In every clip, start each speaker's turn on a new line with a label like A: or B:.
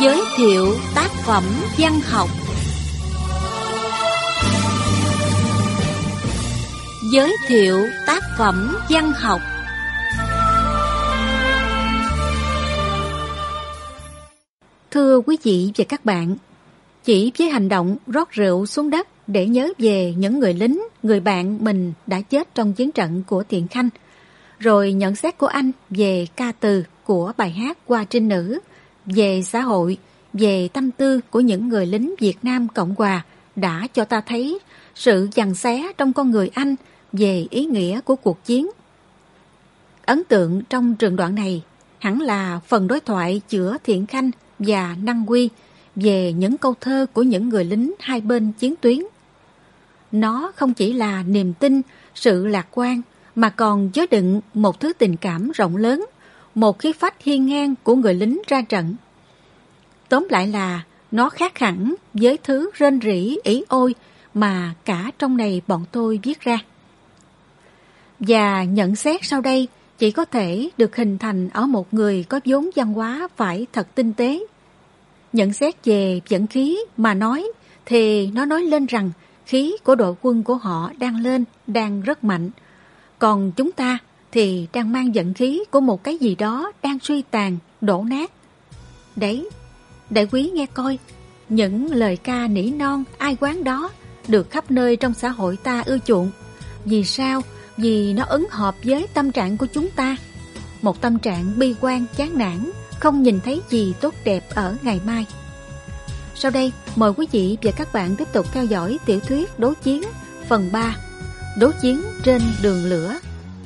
A: Giới thiệu tác phẩm văn học. Giới thiệu tác phẩm văn học. Thưa quý vị và các bạn, chỉ với hành động rót rượu xuống đất để nhớ về những người lính, người bạn mình đã chết trong chiến trận của Thiện Khanh, rồi nhận xét của anh về ca từ của bài hát Hoa Trinh Nữ, về xã hội, về tâm tư của những người lính Việt Nam Cộng Hòa đã cho ta thấy sự giằng xé trong con người anh về ý nghĩa của cuộc chiến. Ấn tượng trong trường đoạn này hẳn là phần đối thoại giữa Thiện Khanh và Năng Huy về những câu thơ của những người lính hai bên chiến tuyến. Nó không chỉ là niềm tin, sự lạc quan, mà còn chứa đựng một thứ tình cảm rộng lớn, một khí phách hiên ngang của người lính ra trận. Tóm lại là nó khác hẳn với thứ rên rỉ ỷ ôi mà cả trong này bọn tôi viết ra. Và nhận xét sau đây chỉ có thể được hình thành ở một người có vốn văn hóa phải thật tinh tế. Nhận xét về vận khí mà nói thì nó nói lên rằng khí của đội quân của họ đang lên, đang rất mạnh. Còn chúng ta thì đang mang vận khí của một cái gì đó đang suy tàn, đổ nát. Đấy, đại quý nghe coi, những lời ca nỉ non ai quán đó được khắp nơi trong xã hội ta ưa chuộng. Vì sao? Vì nó ứng hợp với tâm trạng của chúng ta. Một tâm trạng bi quan, chán nản, không nhìn thấy gì tốt đẹp ở ngày mai. Sau đây, mời quý vị và các bạn tiếp tục theo dõi tiểu thuyết Đối Chiến phần 3, Đối Chiến trên đường lửa.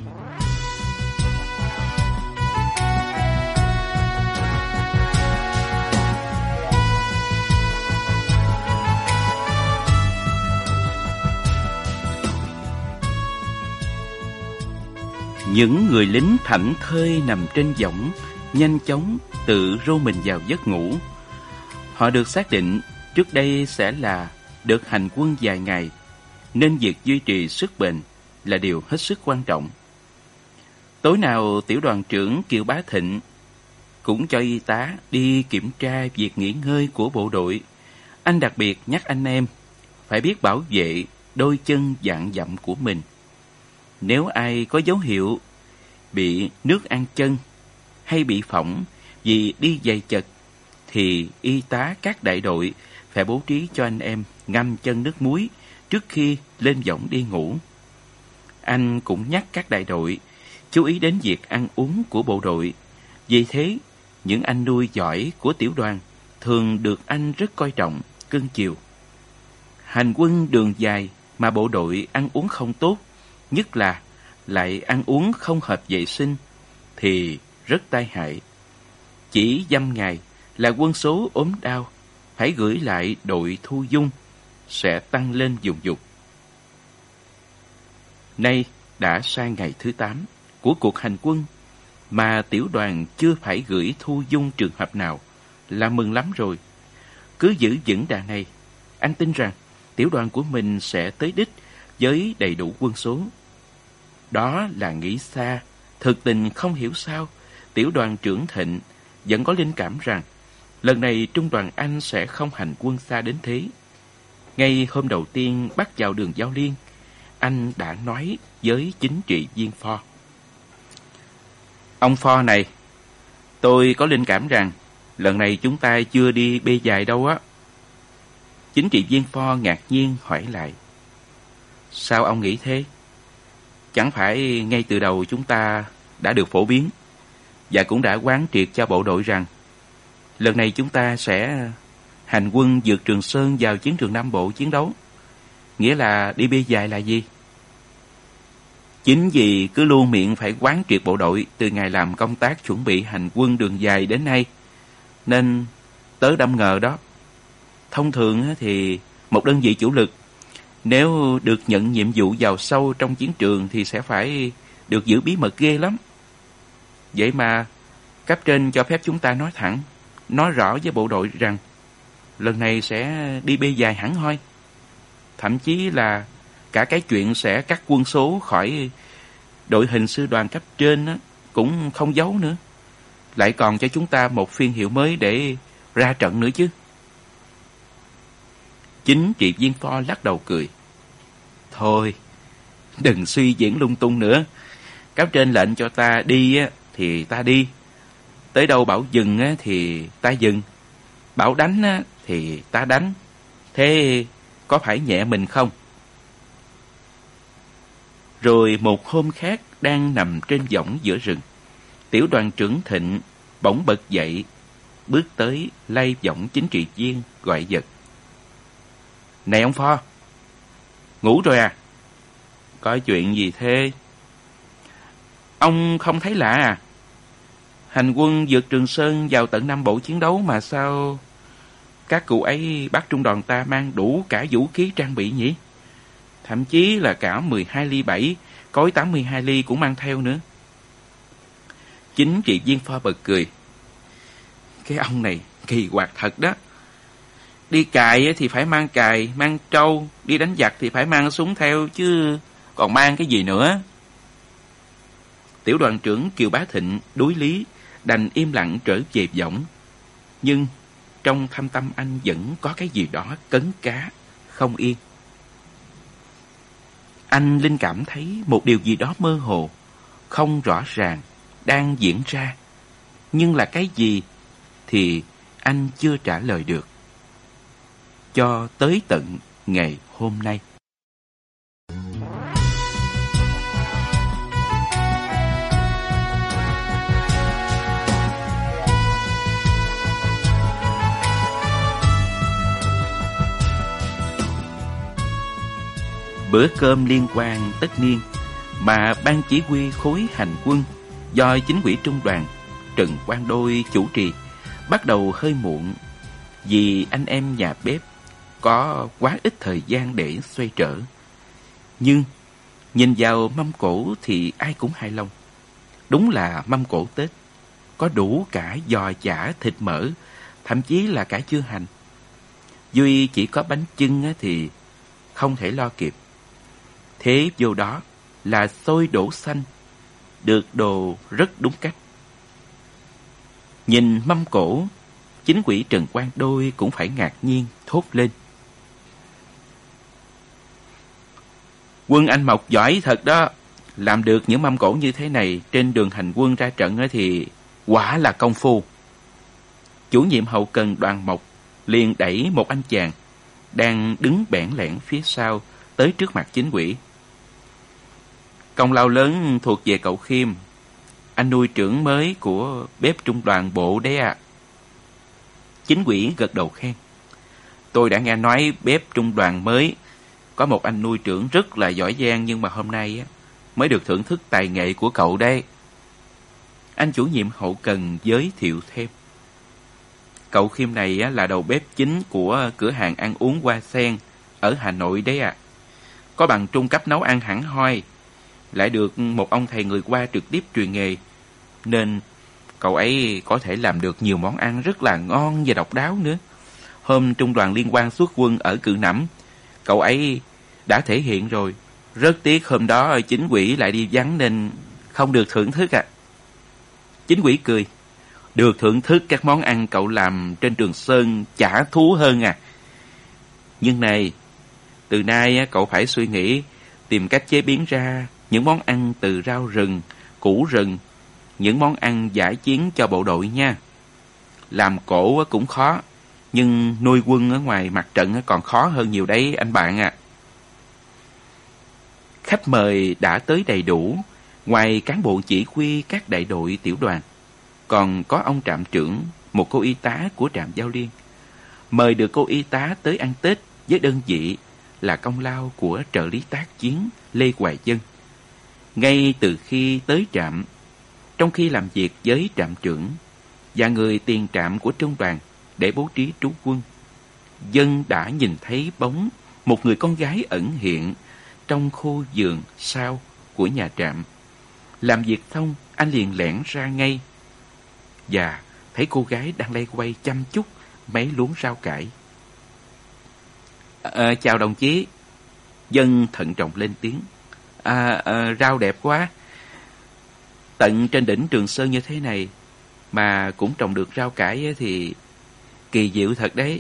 B: Những người lính thảnh thơi nằm trên võng, nhanh chóng tự rô mình vào giấc ngủ. Họ được xác định trước đây sẽ là đợt hành quân dài ngày, nên việc duy trì sức bền là điều hết sức quan trọng. Tối nào tiểu đoàn trưởng Kiều Bá Thịnh cũng cho y tá đi kiểm tra việc nghỉ ngơi của bộ đội. Anh đặc biệt nhắc anh em phải biết bảo vệ đôi chân vạn dặm của mình. Nếu ai có dấu hiệu bị nước ăn chân hay bị phỏng vì đi giày chật, thì y tá các đại đội phải bố trí cho anh em ngâm chân nước muối trước khi lên võng đi ngủ. Anh cũng nhắc các đại đội chú ý đến việc ăn uống của bộ đội. Vì thế, những anh nuôi giỏi của tiểu đoàn thường được anh rất coi trọng, cưng chiều. Hành quân đường dài mà bộ đội ăn uống không tốt, nhất là lại ăn uống không hợp vệ sinh, thì rất tai hại. Chỉ dăm ngày là quân số ốm đau phải gửi lại đội thu dung, sẽ tăng lên dồn dục. Nay đã sang ngày thứ 8 của cuộc hành quân mà tiểu đoàn chưa phải gửi thu dung trường hợp nào là mừng lắm rồi. Cứ giữ vững đà này, anh tin rằng tiểu đoàn của mình sẽ tới đích với đầy đủ quân số. Đó là nghĩ xa, thực tình không hiểu sao tiểu đoàn trưởng Thịnh vẫn có linh cảm rằng lần này trung đoàn anh sẽ không hành quân xa đến thế. Ngay hôm đầu tiên bắt vào đường Giao Liên, anh đã nói với chính trị viên Pho: "Ông Pho này, tôi có linh cảm rằng lần này chúng ta chưa đi bê dài đâu á." Chính trị viên Pho ngạc nhiên hỏi lại: "Sao ông nghĩ thế? Chẳng phải ngay từ đầu chúng ta đã được phổ biến và cũng đã quán triệt cho bộ đội rằng lần này chúng ta sẽ hành quân vượt Trường Sơn vào chiến trường Nam Bộ chiến đấu. Nghĩa là đi bê dài là gì? Chính vì cứ luôn miệng phải quán triệt bộ đội từ ngày làm công tác chuẩn bị hành quân đường dài đến nay, nên tớ đâm ngờ đó. Thông thường thì một đơn vị chủ lực nếu được nhận nhiệm vụ vào sâu trong chiến trường thì sẽ phải được giữ bí mật ghê lắm. Vậy mà cấp trên cho phép chúng ta nói thẳng, nói rõ với bộ đội rằng lần này sẽ đi bê dài hẳn hoi. Thậm chí là cả cái chuyện sẽ cắt quân số khỏi đội hình sư đoàn cấp trên cũng không giấu nữa. Lại còn cho chúng ta một phiên hiệu mới để ra trận nữa chứ. Chính trị viên Pho lắc đầu cười. Thôi, đừng suy diễn lung tung nữa. Cấp trên lệnh cho ta đi thì ta đi. Tới đâu bảo dừng thì ta dừng. Bảo đánh thì ta đánh. Thế có phải nhẹ mình không? Rồi một hôm khác, đang nằm trên võng giữa rừng, tiểu đoàn trưởng Thịnh bỗng bật dậy, bước tới lay võng chính trị viên, gọi giật. Này ông Pho, ngủ rồi à? Có chuyện gì thế? Ông không thấy lạ à? Hành quân vượt Trường Sơn vào tận Nam Bộ chiến đấu mà sao các cụ ấy bắt trung đoàn ta mang đủ cả vũ khí trang bị nhỉ? Thậm chí là cả 12 ly 7, cối 82 ly cũng mang theo nữa. Chính trị viên Pho bật cười. Cái ông này kỳ quặc thật đó. Đi cài thì phải mang cài, mang trâu, đi đánh giặc thì phải mang súng theo chứ còn mang cái gì nữa. Tiểu đoàn trưởng Kiều Bá Thịnh đối lý, đành im lặng trở về võng. Nhưng trong thâm tâm anh vẫn có cái gì đó cấn cá, không yên. Anh linh cảm thấy một điều gì đó mơ hồ, không rõ ràng, đang diễn ra. Nhưng là cái gì thì anh chưa trả lời được. Cho tới tận ngày hôm nay. Bữa cơm liên quan tất niên mà ban chỉ huy khối hành quân do chính ủy trung đoàn Trần Quang Đôi chủ trì bắt đầu hơi muộn vì anh em nhà bếp có quá ít thời gian để xoay trở. Nhưng nhìn vào mâm cỗ thì ai cũng hài lòng. Đúng là mâm cỗ Tết, có đủ cả giò chả, thịt mỡ, thậm chí là cả chưa hành. Duy chỉ có bánh chưng thì không thể lo kịp. Thế vô đó là xôi đỗ xanh, được đồ rất đúng cách. Nhìn mâm cỗ, chính ủy Trần Quang Đôi cũng phải ngạc nhiên thốt lên. Quân anh Mộc giỏi thật đó. Làm được những mâm cỗ như thế này trên đường hành quân ra trận thì quả là công phu. Chủ nhiệm hậu cần đoàn Mộc liền đẩy một anh chàng đang đứng bẽn lẽn phía sau tới trước mặt chính ủy. Công lao lớn thuộc về cậu Khiêm, anh nuôi trưởng mới của bếp trung đoàn bộ đấy ạ. Chính ủy gật đầu khen. Tôi đã nghe nói bếp trung đoàn mới có một anh nuôi trưởng rất là giỏi giang, nhưng mà hôm nay mới được thưởng thức tài nghệ của cậu đây. Anh chủ nhiệm hậu cần giới thiệu thêm. Cậu Khiêm này là đầu bếp chính của cửa hàng ăn uống Hoa Sen ở Hà Nội đấy ạ. Có bằng trung cấp nấu ăn hẳn hoi, lại được một ông thầy người Hoa trực tiếp truyền nghề, nên cậu ấy có thể làm được nhiều món ăn rất là ngon và độc đáo nữa. Hôm trung đoàn liên quan xuất quân ở Cự Nẫm, cậu ấy đã thể hiện rồi. Rất tiếc hôm đó chính ủy lại đi vắng nên không được thưởng thức ạ. Chính ủy cười. Được thưởng thức các món ăn cậu làm trên Trường Sơn chả thú hơn à. Nhưng này, từ nay cậu phải suy nghĩ tìm cách chế biến ra những món ăn từ rau rừng, củ rừng, những món ăn dã chiến cho bộ đội nha. Làm cỗ cũng khó, nhưng nuôi quân ở ngoài mặt trận còn khó hơn nhiều đấy anh bạn ạ. Khách mời đã tới đầy đủ. Ngoài cán bộ chỉ huy các đại đội tiểu đoàn, còn có ông trạm trưởng, một cô y tá của trạm Giao Liên. Mời được cô y tá tới ăn Tết với đơn vị là công lao của trợ lý tác chiến Lê Hoài Dân. Ngay từ khi tới trạm, trong khi làm việc với trạm trưởng và người tiền trạm của trung đoàn để bố trí trú quân, Dân đã nhìn thấy bóng một người con gái ẩn hiện trong khu vườn sau của nhà trạm. Làm việc xong, anh liền lẻn ra ngay và thấy cô gái đang lay quay chăm chút mấy luống rau cải. Chào đồng chí. Dân thận trọng lên tiếng. Rau đẹp quá. Tận trên đỉnh Trường Sơn như thế này mà cũng trồng được rau cải thì Kỳ diệu thật đấy.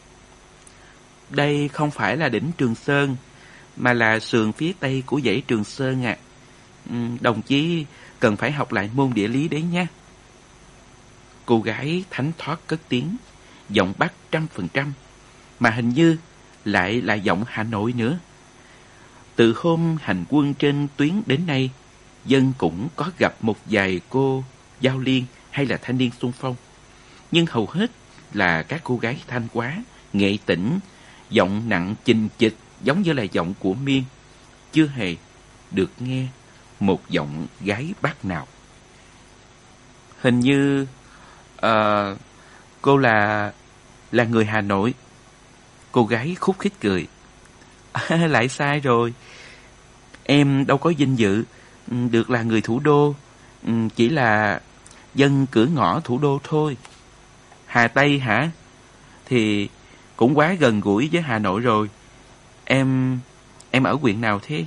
B: Đây không phải là đỉnh Trường Sơn, mà là sườn phía tây của dãy Trường Sơn ạ. Đồng chí cần phải học lại môn địa lý đấy nhé. Cô gái thánh thoát cất tiếng, giọng Bắc 100%, mà hình như lại là giọng Hà Nội nữa. Từ hôm hành quân trên tuyến đến nay, Dân cũng có gặp một vài cô giao liên hay là thanh niên xung phong, nhưng hầu hết là các cô gái thanh quá, nghệ tĩnh, giọng nặng chình chịch giống như là giọng của Miên. Chưa hề được nghe một giọng gái Bắc nào. Hình như cô là người Hà Nội. Cô gái khúc khích cười. Lại sai rồi. Em đâu có vinh dự được là người thủ đô, chỉ là dân cửa ngõ thủ đô thôi. Hà Tây hả? Thì cũng quá gần gũi với Hà Nội rồi. Em ở huyện nào thế?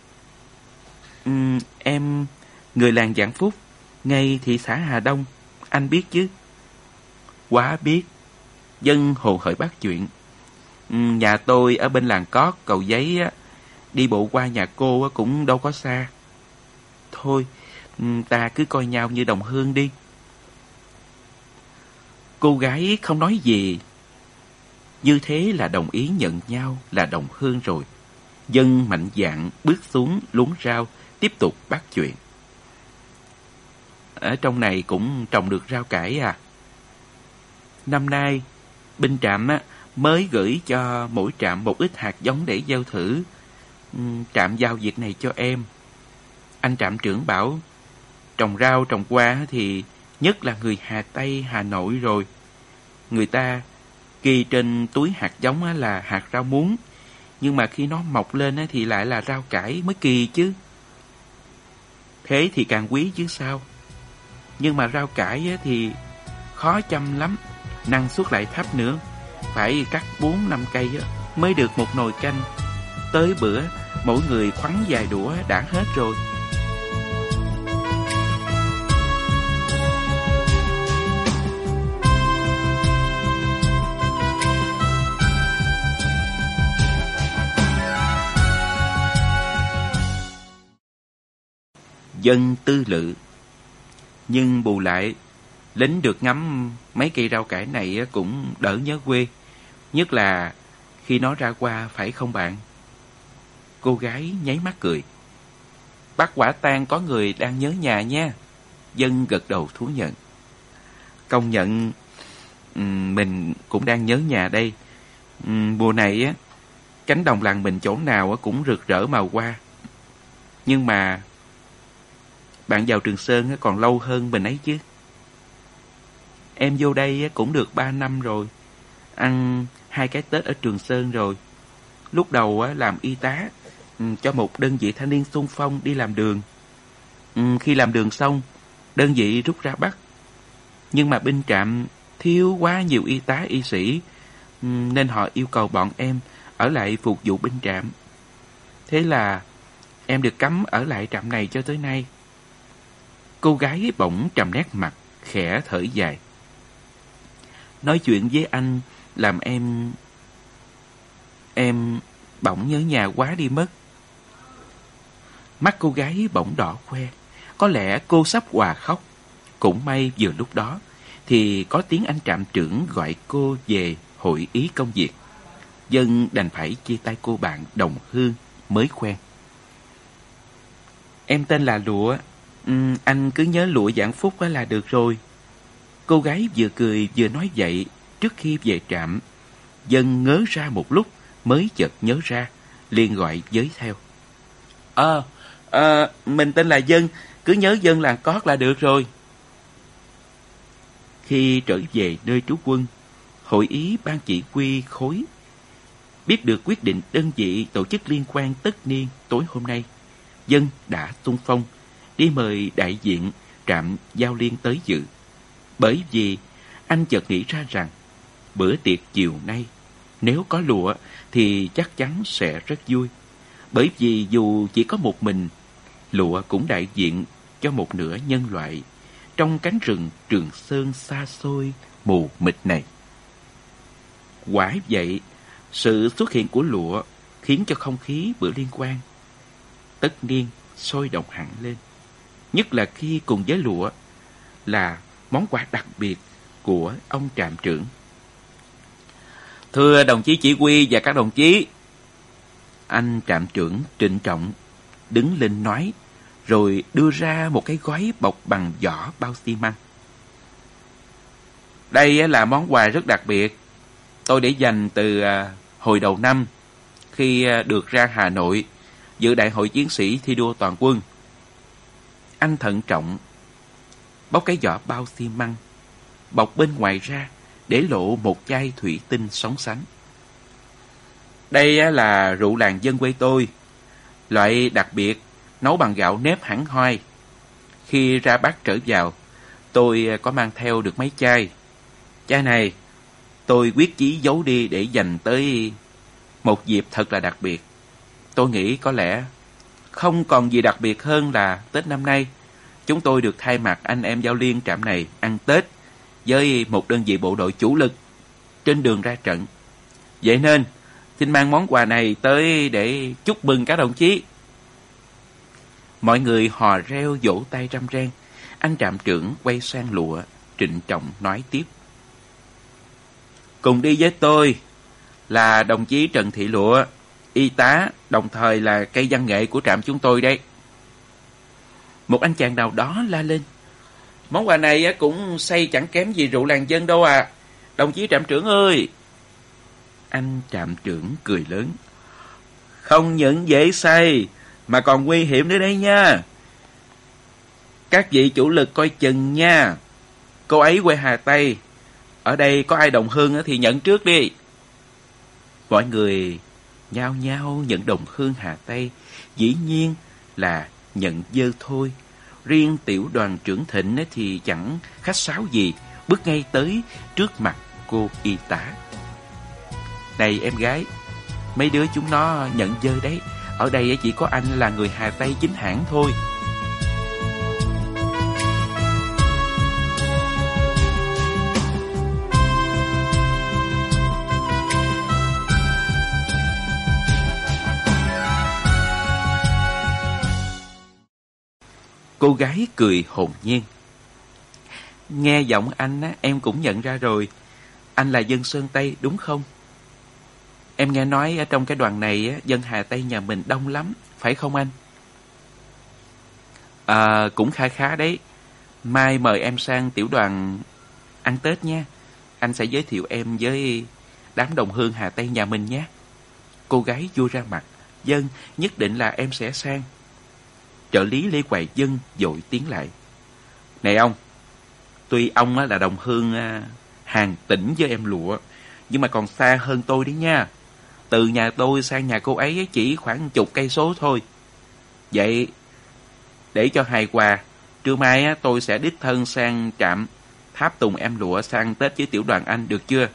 B: Em người làng Vạn Phúc, ngay thị xã Hà Đông. Anh biết chứ? Quá biết. Dân hồ hởi bắt chuyện. Nhà tôi ở bên làng Cót, Cầu Giấy á, đi bộ qua nhà cô cũng đâu có xa. Thôi, ta cứ coi nhau như đồng hương đi. Cô gái không nói gì. Như thế là đồng ý nhận nhau là đồng hương rồi. Dân mạnh dạn bước xuống luống rau, tiếp tục bắt chuyện. Ở trong này cũng trồng được rau cải à? Năm nay, binh trạm mới gửi cho mỗi trạm một ít hạt giống để gieo thử. Trạm giao việc này cho em. Anh trạm trưởng bảo trồng rau trồng hoa thì nhất là người Hà Tây, Hà Nội rồi. Người ta ghi trên túi hạt giống là hạt rau muống, nhưng mà khi nó mọc lên thì lại là rau cải mới kỳ chứ. Thế thì càng quý chứ sao. Nhưng mà rau cải thì khó chăm lắm, năng suất lại thấp nữa. Phải cắt 4-5 cây mới được một nồi canh. Tới bữa mỗi người khoắn vài đũa đã hết rồi. Dân tư lự. Nhưng bù lại, lính được ngắm mấy cây rau cải này cũng đỡ nhớ quê. Nhất là khi nó ra qua, phải không bạn? Cô gái nháy mắt cười. Bắt quả tang có người đang nhớ nhà nha. Dân gật đầu thú nhận. Công nhận mình cũng đang nhớ nhà đây. Mùa này cánh đồng làng mình chỗ nào cũng rực rỡ màu hoa. Nhưng mà bạn vào Trường Sơn còn lâu hơn mình ấy chứ. Em vô đây cũng được 3 năm rồi. Ăn 2 cái Tết ở Trường Sơn rồi. Lúc đầu làm y tá cho một đơn vị thanh niên xung phong đi làm đường. Khi làm đường xong, đơn vị rút ra Bắc. Nhưng mà binh trạm thiếu quá nhiều y tá y sĩ, nên họ yêu cầu bọn em ở lại phục vụ binh trạm. Thế là em được cấm ở lại trạm này cho tới nay. Cô gái bỗng trầm nét mặt, khẽ thở dài. Nói chuyện với anh làm em bỗng nhớ nhà quá đi mất. Mắt cô gái bỗng đỏ que. Có lẽ cô sắp òa khóc. Cũng may vừa lúc đó thì có tiếng anh trạm trưởng gọi cô về hội ý công việc. Dân đành phải chia tay cô bạn đồng hương mới quen. Em tên là Lụa. Anh cứ nhớ Lụa Vạn Phúc là được rồi. Cô gái vừa cười vừa nói vậy trước khi về trạm. Dân ngớ ra một lúc mới chợt nhớ ra, liền gọi với theo. Mình tên là Dân, cứ nhớ Dân làng Cót là được rồi. Khi trở về nơi trú quân, hội ý ban chỉ huy khối biết được quyết định đơn vị tổ chức liên quan tất niên tối hôm nay, Dân đã xung phong đi mời đại diện trạm giao liên tới dự. Bởi vì anh chợt nghĩ ra rằng bữa tiệc chiều nay nếu có Lụa thì chắc chắn sẽ rất vui. Bởi vì dù chỉ có một mình, Lụa cũng đại diện cho một nửa nhân loại trong cánh rừng Trường Sơn xa xôi mù mịt này. Quả vậy, sự xuất hiện của lụa khiến cho không khí bữa liên hoan tất niên sôi động hẳn lên. Nhất là khi cùng với lụa là món quà đặc biệt của ông trạm trưởng. Thưa đồng chí chỉ huy và các đồng chí, anh trạm trưởng trịnh trọng đứng lên nói, rồi đưa ra một cái gói bọc bằng vỏ bao xi măng. Đây là món quà rất đặc biệt, tôi để dành từ hồi đầu năm khi được ra Hà Nội dự đại hội chiến sĩ thi đua toàn quân. Anh thận trọng bóc cái vỏ bao xi măng, bọc bên ngoài ra để lộ một chai thủy tinh sóng sánh. Đây là rượu làng dân quê tôi, loại đặc biệt nấu bằng gạo nếp hẳn hoi. Khi ra Bắc trở vào, tôi có mang theo được mấy chai. Chai này tôi quyết chí giấu đi để dành tới một dịp thật là đặc biệt. Tôi nghĩ có lẽ không còn gì đặc biệt hơn là Tết năm nay chúng tôi được thay mặt anh em giao liên trạm này ăn Tết với một đơn vị bộ đội chủ lực trên đường ra trận. Vậy nên xin mang món quà này tới để chúc mừng các đồng chí. Mọi người hò reo vỗ tay râm ran. Anh trạm trưởng quay sang lụa trịnh trọng nói tiếp: Cùng đi với tôi là đồng chí Trần Thị Lụa, y tá, đồng thời là cây văn nghệ của trạm chúng tôi đây. Một anh chàng nào đó la lên: Món quà này cũng xây chẳng kém gì rượu làng dân đâu à, đồng chí trạm trưởng ơi. Anh trạm trưởng cười lớn: Không những dễ xây mà còn nguy hiểm nữa đấy nha. Các vị chủ lực coi chừng nha. Cô ấy quê Hà Tây, ở đây có ai đồng hương thì nhận trước đi. Mọi người nhao nhao nhận đồng hương Hà Tây, dĩ nhiên là nhận dơ thôi. Riêng tiểu đoàn trưởng Thịnh thì chẳng khách sáo gì, bước ngay tới trước mặt cô y tá. Này em gái, mấy đứa chúng nó nhận dơ đấy. Ở đây chỉ có anh là người Hà Tây chính hãng thôi. Cô gái cười hồn nhiên: Nghe giọng anh em cũng nhận ra rồi. Anh là dân Sơn Tây đúng không? Em nghe nói ở trong cái đoàn này dân Hà Tây nhà mình đông lắm, phải không anh? Cũng khá khá đấy. Mai mời em sang tiểu đoàn ăn Tết nha. Anh sẽ giới thiệu em với đám đồng hương Hà Tây nhà mình nhé. Cô gái vui ra mặt: Dân, nhất định là em sẽ sang. Trợ lý Lê Hoài Dân vội tiến lại: Này ông, tuy ông là đồng hương Hàng Tĩnh với em Lụa, nhưng mà còn xa hơn tôi đấy nha. Từ nhà tôi sang nhà cô ấy chỉ khoảng 10 cây số thôi. Vậy để cho hài hòa, trưa mai tôi sẽ đích thân sang trạm tháp tùng em Lụa sang Tết với tiểu đoàn anh, được chưa?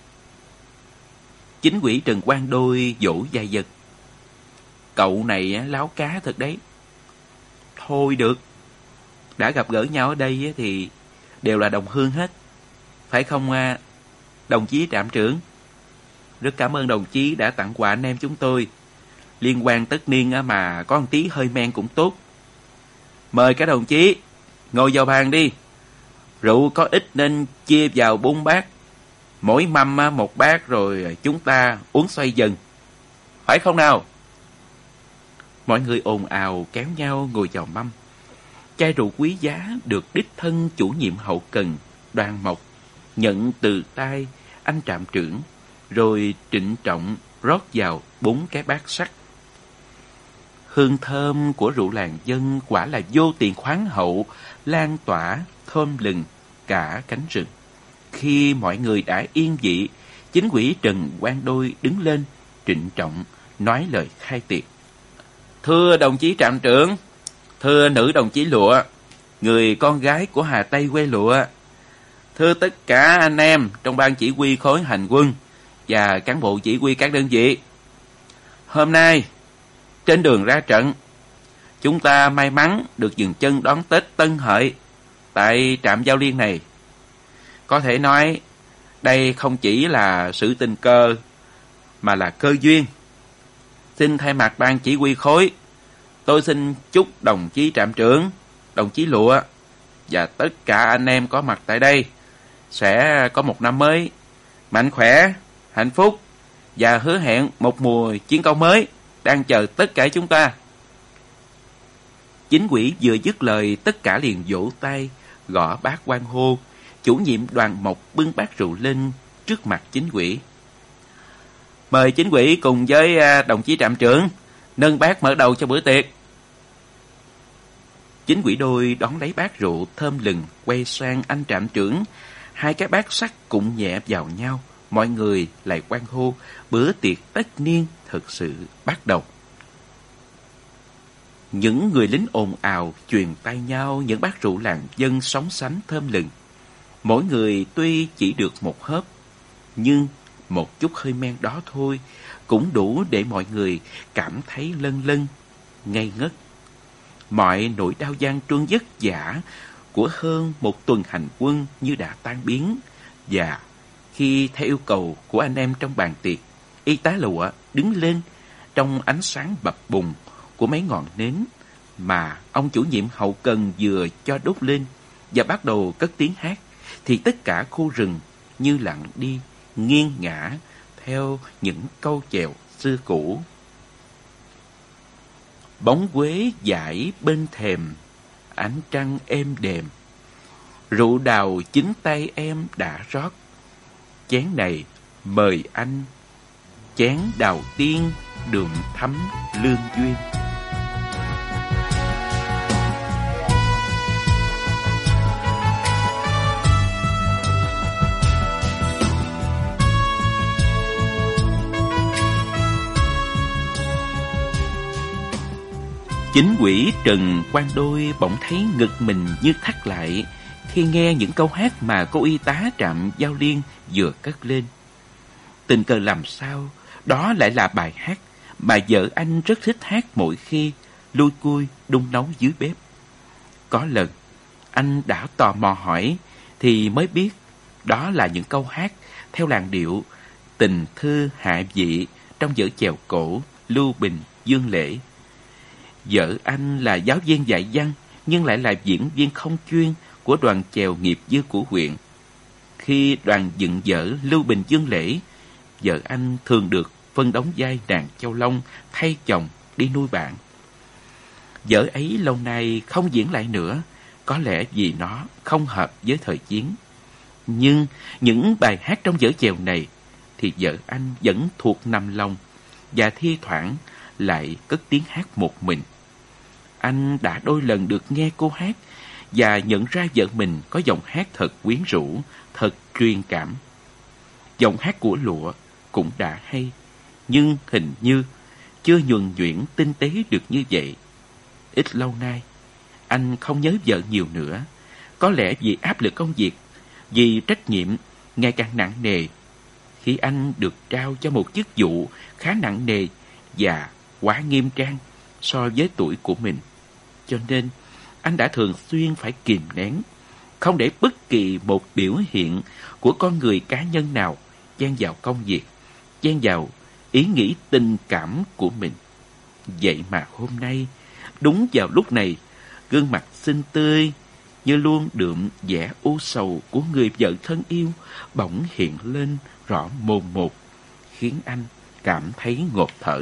B: Chính ủy Trần Quang Đôi vỗ vai Dân: Cậu này láo cá thật đấy. Thôi được, đã gặp gỡ nhau ở đây thì đều là đồng hương hết, phải không đồng chí trạm trưởng? Rất cảm ơn đồng chí đã tặng quà anh em chúng tôi. Liên hoan tất niên mà có một tí hơi men cũng tốt. Mời các đồng chí ngồi vào bàn đi. Rượu có ít nên chia vào 4 bát, mỗi mâm 1 bát, rồi chúng ta uống xoay dần, phải không nào? Mọi người ồn ào kéo nhau ngồi vào mâm. Chai rượu quý giá được đích thân chủ nhiệm hậu cần Đoàn Mộc nhận từ tay anh trạm trưởng, rồi trịnh trọng rót vào 4 cái bát sắt. Hương thơm của rượu làng dân quả là vô tiền khoáng hậu, lan tỏa thơm lừng cả cánh rừng. Khi mọi người đã yên vị, chính ủy Trần Quang Đôi đứng lên trịnh trọng nói lời khai tiệc: Thưa đồng chí trạm trưởng, thưa nữ đồng chí Lụa, người con gái của Hà Tây quê Lụa, thưa tất cả anh em trong ban chỉ huy khối hành quân và cán bộ chỉ huy các đơn vị. Hôm nay, trên đường ra trận, chúng ta may mắn được dừng chân đón Tết Tân Hợi tại trạm giao liên này. Có thể nói, Đây không chỉ là sự tình cờ, mà là cơ duyên. Xin thay mặt ban chỉ huy khối, tôi xin chúc đồng chí trạm trưởng, đồng chí Lụa và tất cả anh em có mặt tại đây sẽ có một năm mới mạnh khỏe, hạnh phúc và hứa hẹn một mùa chiến công mới đang chờ tất cả chúng ta. Chính ủy vừa dứt lời, tất cả liền vỗ tay, gõ bát hoan hô. Chủ nhiệm Đoàn Mộc bưng bát rượu lên trước mặt chính ủy. Mời chính ủy cùng với đồng chí trạm trưởng nâng bát mở đầu cho bữa tiệc. Chính ủy Đôi đón lấy bát rượu thơm lừng, quay sang anh trạm trưởng. Hai cái bát sắt cũng nhẹ vào nhau. Mọi người lại hoan hô. Bữa tiệc tất niên thực sự bắt đầu. Những người lính ồn ào truyền tay nhau những bát rượu làng dân sóng sánh thơm lừng. Mỗi người tuy chỉ được một hớp, nhưng một chút hơi men đó thôi cũng đủ để mọi người cảm thấy lân lân, ngây ngất. Mọi nỗi đau gian truân vất vả của hơn một tuần hành quân như đã tan biến. Và khi theo yêu cầu của anh em trong bàn tiệc, y tá Lụa đứng lên trong ánh sáng bập bùng của mấy ngọn nến mà ông chủ nhiệm hậu cần vừa cho đốt lên và bắt đầu cất tiếng hát, thì tất cả khu rừng như lặng đi, nghiêng ngả theo những câu chèo xưa cũ. Bóng quế dải bên thềm, ánh trăng êm đềm, rượu đào chính tay em đã rót. Chén này mời anh, chén đào tiên đường thắm lương duyên. Chính ủy Trần Quang Đôi bỗng thấy ngực mình như thắt lại khi nghe những câu hát mà cô y tá trạm Giao Liên vừa cất lên. Tình cờ làm sao, đó lại là bài hát mà vợ anh rất thích hát mỗi khi lui cui đun nấu dưới bếp. Có lần, anh đã tò mò hỏi thì mới biết đó là những câu hát theo làn điệu tình thư hạ vị trong vở chèo cổ Lưu Bình Dương Lễ. Vợ anh là giáo viên dạy văn nhưng lại là diễn viên không chuyên của đoàn chèo nghiệp dư của huyện. Khi đoàn dựng vở Lưu Bình Dương Lễ, vợ anh thường được phân đóng vai nàng Châu Long thay chồng đi nuôi bạn. Vở ấy lâu nay không diễn lại nữa, có lẽ vì nó không hợp với thời chiến. Nhưng những bài hát trong vở chèo này thì vợ anh vẫn thuộc nằm lòng và thi thoảng lại cất tiếng hát một mình. Anh đã đôi lần được nghe cô hát và nhận ra vợ mình có giọng hát thật quyến rũ, thật truyền cảm. Giọng hát của Lụa cũng đã hay, nhưng hình như chưa nhuần nhuyễn tinh tế được như vậy. Ít lâu nay, anh không nhớ vợ nhiều nữa. Có lẽ vì áp lực công việc, vì trách nhiệm ngày càng nặng nề. Khi anh được trao cho một chức vụ khá nặng nề và quá nghiêm trang so với tuổi của mình, cho nên anh đã thường xuyên phải kìm nén, không để bất kỳ một biểu hiện của con người cá nhân nào chen vào công việc, chen vào ý nghĩ tình cảm của mình. Vậy mà hôm nay, đúng vào lúc này, gương mặt xinh tươi như luôn đượm vẻ u sầu của người vợ thân yêu bỗng hiện lên rõ mồn một, khiến anh cảm thấy ngột thở.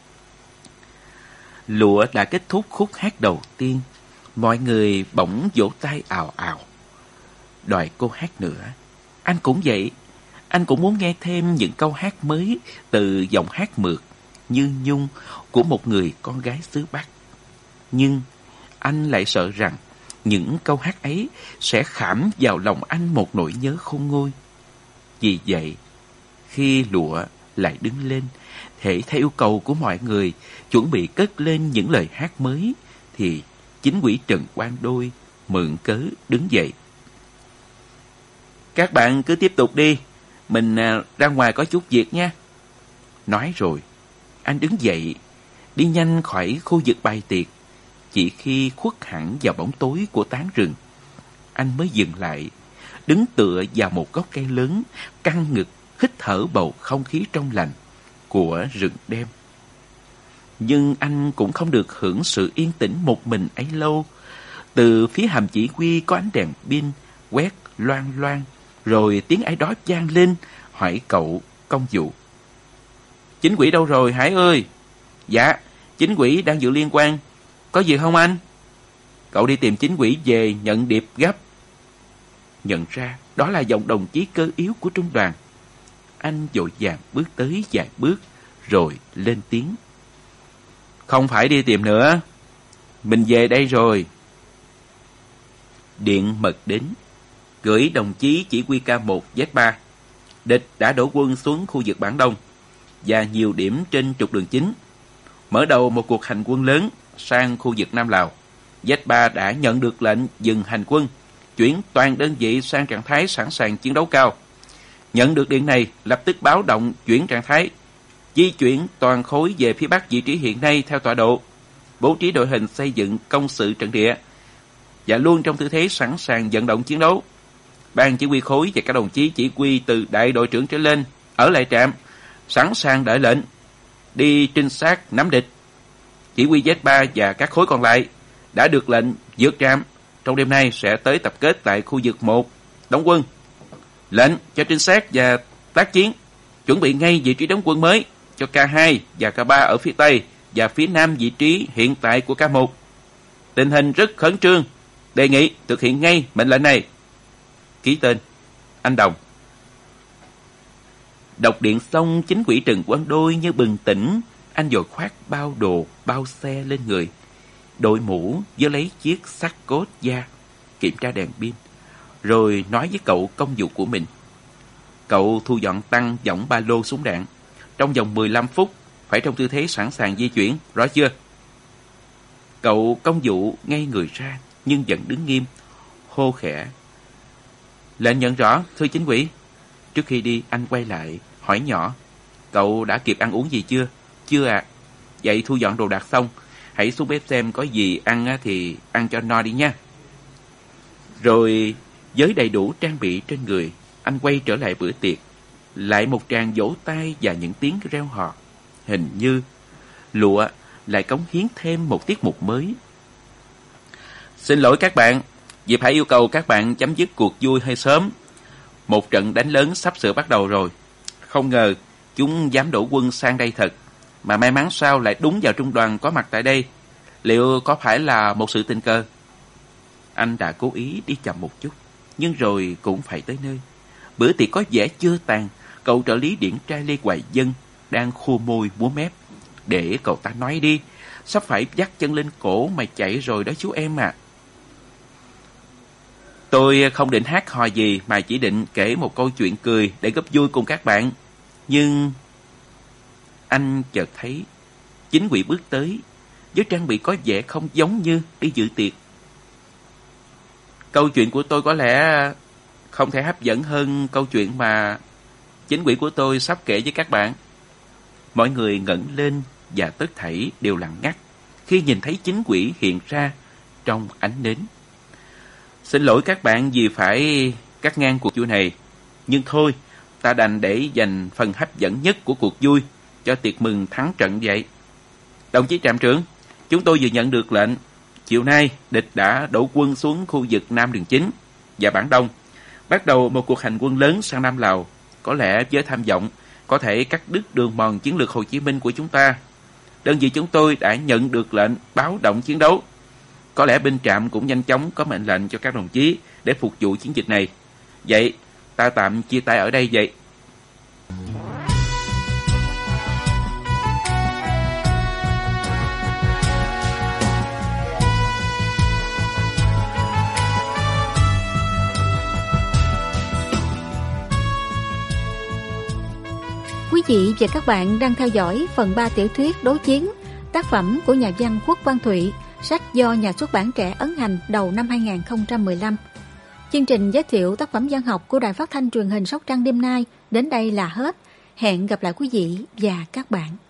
B: Lụa đã kết thúc khúc hát đầu tiên, mọi người bỗng vỗ tay ào ào. Đòi cô hát nữa. Anh cũng vậy, anh cũng muốn nghe thêm những câu hát mới từ giọng hát mượt như nhung của một người con gái xứ Bắc. Nhưng anh lại sợ rằng những câu hát ấy sẽ khảm vào lòng anh một nỗi nhớ khôn nguôi. Vì vậy, khi Lụa lại đứng lên, thể theo yêu cầu của mọi người, chuẩn bị cất lên những lời hát mới, thì chính ủy Trần Quang Đôi mượn cớ đứng dậy. Các bạn cứ tiếp tục đi, mình ra ngoài có chút việc nha. Nói rồi, anh đứng dậy, đi nhanh khỏi khu vực bày tiệc. Chỉ khi khuất hẳn vào bóng tối của tán rừng, anh mới dừng lại, đứng tựa vào một gốc cây lớn, căng ngực, hít thở bầu không khí trong lành của rừng đêm. Nhưng anh cũng không được hưởng sự yên tĩnh một mình ấy lâu. Từ phía hầm chỉ huy có ánh đèn pin quét loang loang, rồi tiếng ai đó vang lên hỏi cậu công vụ: "Chính quỹ đâu rồi Hải ơi?" "Dạ, chính quỹ đang dự liên quan. Có gì không anh?" "Cậu đi tìm chính quỹ về nhận điệp gấp." Nhận ra đó là giọng đồng chí cơ yếu của trung đoàn. Anh vội vàng bước tới vài bước rồi lên tiếng: "Không phải đi tìm nữa, mình về đây rồi." Điện mật đến: "Gửi đồng chí chỉ huy K1 Z3. Địch đã đổ quân xuống khu vực Bản Đông và nhiều điểm trên trục đường chính, mở đầu một cuộc hành quân lớn sang khu vực Nam Lào. Z3 đã nhận được lệnh dừng hành quân, chuyển toàn đơn vị sang trạng thái sẵn sàng chiến đấu cao. Nhận được điện này, lập tức báo động chuyển trạng thái, di chuyển toàn khối về phía bắc vị trí hiện nay theo tọa độ, bố trí đội hình xây dựng công sự trận địa và luôn trong tư thế sẵn sàng vận động chiến đấu. Ban chỉ huy khối và các đồng chí chỉ huy từ đại đội trưởng trở lên ở lại trạm, sẵn sàng đợi lệnh đi trinh sát nắm địch. Chỉ huy Z3 và các khối còn lại đã được lệnh vượt trạm, trong đêm nay sẽ tới tập kết tại khu vực 1 đóng quân. Lệnh cho trinh sát và tác chiến chuẩn bị ngay vị trí đóng quân mới cho K2 và K3 ở phía Tây và phía Nam vị trí hiện tại của K1. Tình hình rất khẩn trương, đề nghị thực hiện ngay mệnh lệnh này. Ký tên anh Đồng." Đọc điện xong, chính ủy Trần Quang Đôi như bừng tỉnh. Anh vội khoác bao đồ, bao xe lên người, đội mũ với lấy chiếc sắt cốt da, kiểm tra đèn pin, rồi nói với cậu công vụ của mình: "Cậu thu dọn tăng võng ba lô súng đạn. Trong vòng 15 phút phải trong tư thế sẵn sàng di chuyển, rõ chưa?" Cậu công vụ ngay người ra nhưng vẫn đứng nghiêm, hô khẽ: "Lệnh nhận rõ, thưa chính ủy." Trước khi đi, anh quay lại hỏi nhỏ: "Cậu đã kịp ăn uống gì chưa?" "Chưa ạ." "Vậy thu dọn đồ đạc xong, hãy xuống bếp xem có gì ăn thì ăn cho no đi nha." Rồi với đầy đủ trang bị trên người, anh quay trở lại bữa tiệc. Lại một tràng vỗ tay và những tiếng reo hò. Hình như lụa lại cống hiến thêm một tiết mục mới. "Xin lỗi các bạn, Diệp Hải yêu cầu các bạn chấm dứt cuộc vui hơi sớm. Một trận đánh lớn sắp sửa bắt đầu rồi. Không ngờ chúng dám đổ quân sang đây thật, mà may mắn sao lại đúng vào trung đoàn có mặt tại đây. Liệu có phải là một sự tình cờ?" Anh đã cố ý đi chậm một chút, nhưng rồi cũng phải tới nơi. Bữa tiệc có vẻ chưa tàn. Cậu trợ lý điển trai Lê Hoài Dân đang khô môi múa mép. "Để cậu ta nói đi, sắp phải vắt chân lên cổ mà chạy rồi đó chú em à." "Tôi không định hát hò gì mà chỉ định kể một câu chuyện cười để góp vui cùng các bạn. Nhưng..." Anh chợt thấy chính ủy bước tới với trang bị có vẻ không giống như đi dự tiệc. "Câu chuyện của tôi có lẽ không thể hấp dẫn hơn câu chuyện mà chính ủy của tôi sắp kể với các bạn." Mọi người ngẩng lên và tất thảy đều lặng ngắt khi nhìn thấy chính ủy hiện ra trong ánh nến. "Xin lỗi các bạn vì phải cắt ngang cuộc vui này, nhưng thôi, ta đành để dành phần hấp dẫn nhất của cuộc vui cho tiệc mừng thắng trận vậy. Đồng chí trạm trưởng, chúng tôi vừa nhận được lệnh. Chiều nay, địch đã đổ quân xuống khu vực Nam Đường Chính và Bản Đông, bắt đầu một cuộc hành quân lớn sang Nam Lào. Có lẽ với tham vọng có thể cắt đứt đường mòn chiến lược Hồ Chí Minh của chúng ta. Đơn vị chúng tôi đã nhận được lệnh báo động chiến đấu. Có lẽ binh trạm cũng nhanh chóng có mệnh lệnh cho các đồng chí để phục vụ chiến dịch này. Vậy, ta tạm chia tay ở đây vậy."
A: Quý vị và các bạn đang theo dõi phần 3 tiểu thuyết Đối Chiến, tác phẩm của nhà văn Quốc Văn Thụy, sách do nhà xuất bản Trẻ ấn hành đầu năm 2015. Chương trình giới thiệu tác phẩm văn học của Đài Phát thanh Truyền hình Sóc Trăng đêm nay đến đây là hết. Hẹn gặp lại quý vị và các bạn.